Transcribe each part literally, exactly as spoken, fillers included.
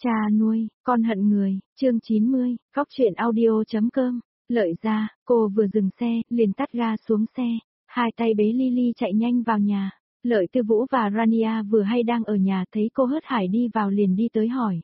Cha nuôi, con hận người, chương chín mươi, góc truyện audio.com, Lợi ra, cô vừa dừng xe, liền tắt ga xuống xe, hai tay bế Lily chạy nhanh vào nhà. Lợi Tư Vũ và Rania vừa hay đang ở nhà thấy cô hớt hải đi vào liền đi tới hỏi.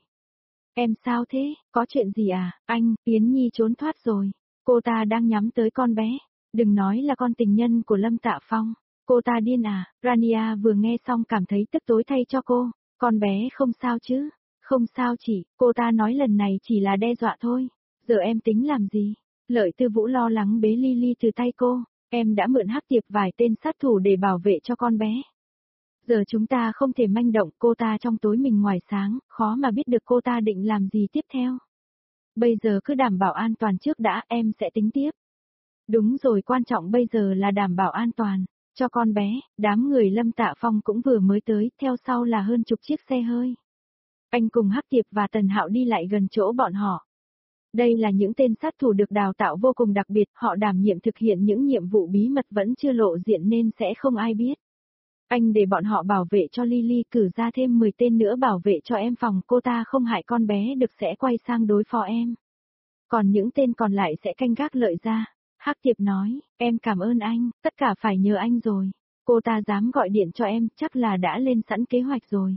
Em sao thế, có chuyện gì à, anh, Yến Nhi trốn thoát rồi, cô ta đang nhắm tới con bé, đừng nói là con tình nhân của Lâm Tạ Phong, cô ta điên à, Rania vừa nghe xong cảm thấy tức tối thay cho cô, con bé không sao chứ. Không sao chị, cô ta nói lần này chỉ là đe dọa thôi, giờ em tính làm gì? Lợi Tư Vũ lo lắng bế Lily từ tay cô, em đã mượn hắc tiệp vài tên sát thủ để bảo vệ cho con bé. Giờ chúng ta không thể manh động cô ta trong tối mình ngoài sáng, khó mà biết được cô ta định làm gì tiếp theo. Bây giờ cứ đảm bảo an toàn trước đã, em sẽ tính tiếp. Đúng rồi, quan trọng bây giờ là đảm bảo an toàn cho con bé. Đám người Lâm Tạ Phong cũng vừa mới tới, theo sau là hơn chục chiếc xe hơi. Anh cùng Hắc Tiệp và Tần Hạo đi lại gần chỗ bọn họ. Đây là những tên sát thủ được đào tạo vô cùng đặc biệt, họ đảm nhiệm thực hiện những nhiệm vụ bí mật vẫn chưa lộ diện nên sẽ không ai biết. Anh để bọn họ bảo vệ cho Lily, cử ra thêm mười tên nữa bảo vệ cho em, phòng cô ta không hại con bé được sẽ quay sang đối phó em. Còn những tên còn lại sẽ canh gác Lợi ra. Hắc Tiệp nói, em cảm ơn anh, tất cả phải nhờ anh rồi. Cô ta dám gọi điện cho em, chắc là đã lên sẵn kế hoạch rồi.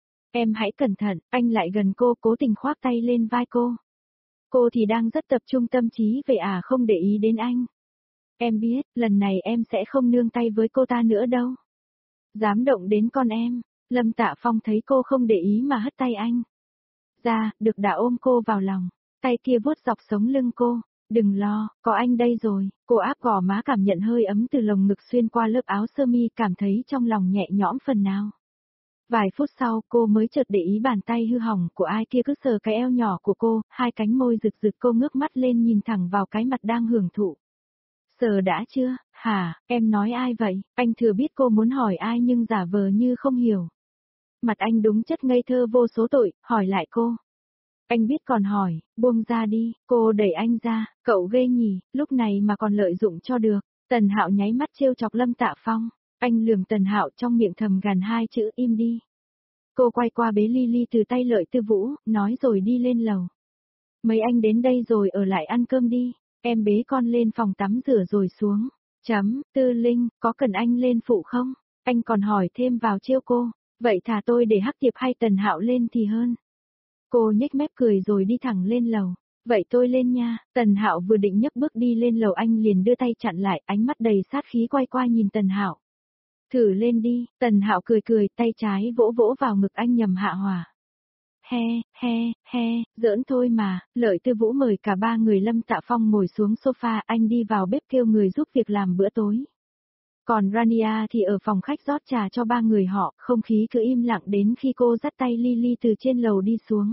Em hãy cẩn thận, anh lại gần cô cố tình khoác tay lên vai cô. Cô thì đang rất tập trung tâm trí về à không để ý đến anh. Em biết, lần này em sẽ không nương tay với cô ta nữa đâu. Dám động đến con em, Lâm Tạ Phong thấy cô không để ý mà hất tay anh. Ra, được đã ôm cô vào lòng, tay kia vuốt dọc sống lưng cô. Đừng lo, có anh đây rồi, cô áp gò má cảm nhận hơi ấm từ lồng ngực xuyên qua lớp áo sơ mi, cảm thấy trong lòng nhẹ nhõm phần nào. Vài phút sau cô mới chợt để ý bàn tay hư hỏng của ai kia cứ sờ cái eo nhỏ của cô, hai cánh môi rực rực, cô ngước mắt lên nhìn thẳng vào cái mặt đang hưởng thụ. Sờ đã chưa, hả, em nói ai vậy, anh thừa biết cô muốn hỏi ai nhưng giả vờ như không hiểu. Mặt anh đúng chất ngây thơ vô số tội, hỏi lại cô. Anh biết còn hỏi, buông ra đi, cô đẩy anh ra, cậu ghê nhỉ, lúc này mà còn lợi dụng cho được. Tần Hạo nháy mắt trêu chọc Lâm Tạ Phong. Anh lườm Tần Hạo trong miệng thầm gằn hai chữ im đi. Cô quay qua bế Lily từ tay Lợi Tư Vũ, nói rồi đi lên lầu. Mấy anh đến đây rồi ở lại ăn cơm đi, em bế con lên phòng tắm rửa rồi xuống. Chấm, Tư Linh, có cần anh lên phụ không? Anh còn hỏi thêm vào trêu cô, vậy thà tôi để Hắc Tiệp hay Tần Hạo lên thì hơn. Cô nhếch mép cười rồi đi thẳng lên lầu. Vậy tôi lên nha. Tần Hạo vừa định nhấc bước đi lên lầu, anh liền đưa tay chặn lại, ánh mắt đầy sát khí quay qua nhìn Tần Hạo. Thử lên đi, Tần Hạo cười cười, tay trái vỗ vỗ vào ngực anh nhằm hạ hỏa. He, he, he, giỡn thôi mà. Lợi Tư Vũ mời cả ba người Lâm Tạ Phong ngồi xuống sofa, anh đi vào bếp kêu người giúp việc làm bữa tối. Còn Rania thì ở phòng khách rót trà cho ba người họ, không khí cứ im lặng đến khi cô dắt tay Lily từ trên lầu đi xuống.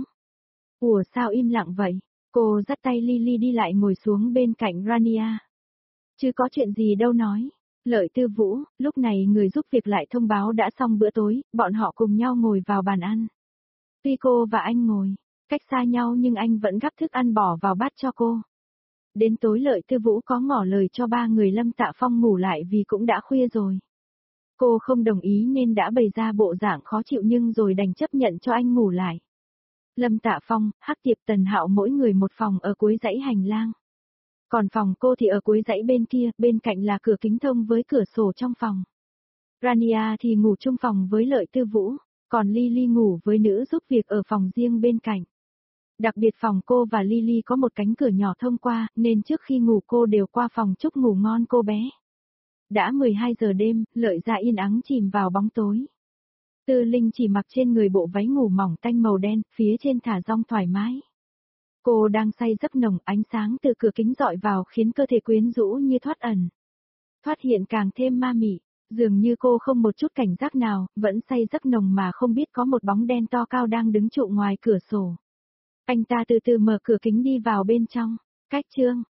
Ủa sao im lặng vậy? Cô dắt tay Lily đi lại ngồi xuống bên cạnh Rania. Chứ có chuyện gì đâu nói. Lợi Tư Vũ, lúc này người giúp việc lại thông báo đã xong bữa tối, bọn họ cùng nhau ngồi vào bàn ăn. Tuy cô và anh ngồi cách xa nhau nhưng anh vẫn gắp thức ăn bỏ vào bát cho cô. Đến tối Lợi Tư Vũ có ngỏ lời cho ba người Lâm Tạ Phong ngủ lại vì cũng đã khuya rồi. Cô không đồng ý nên đã bày ra bộ dạng khó chịu nhưng rồi đành chấp nhận cho anh ngủ lại. Lâm Tạ Phong, Hắc Tiệp, Tần Hạo mỗi người một phòng ở cuối dãy hành lang. Còn phòng cô thì ở cuối dãy bên kia, bên cạnh là cửa kính thông với cửa sổ trong phòng. Rania thì ngủ chung phòng với Lợi Tư Vũ, còn Lily ngủ với nữ giúp việc ở phòng riêng bên cạnh. Đặc biệt phòng cô và Lily có một cánh cửa nhỏ thông qua, nên trước khi ngủ cô đều qua phòng chúc ngủ ngon cô bé. Đã mười hai giờ đêm, Lợi ra yên ắng chìm vào bóng tối. Tư Linh chỉ mặc trên người bộ váy ngủ mỏng tanh màu đen, phía trên thả rong thoải mái. Cô đang say giấc nồng, ánh sáng từ cửa kính dọi vào khiến cơ thể quyến rũ như thoát ẩn. Thoát hiện càng thêm ma mị, dường như cô không một chút cảnh giác nào, vẫn say giấc nồng mà không biết có một bóng đen to cao đang đứng trụ ngoài cửa sổ. Anh ta từ từ mở cửa kính đi vào bên trong. Cách chương